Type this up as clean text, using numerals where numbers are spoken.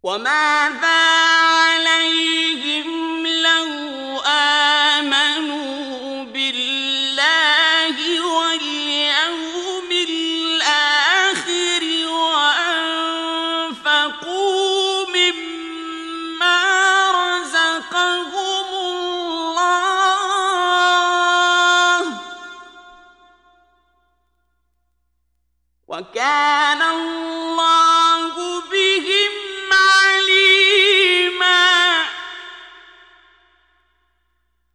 وماذا عليهم لو آمنوا بالله واليوم الآخر وأنفقوا مما رزقهم الله وكان الله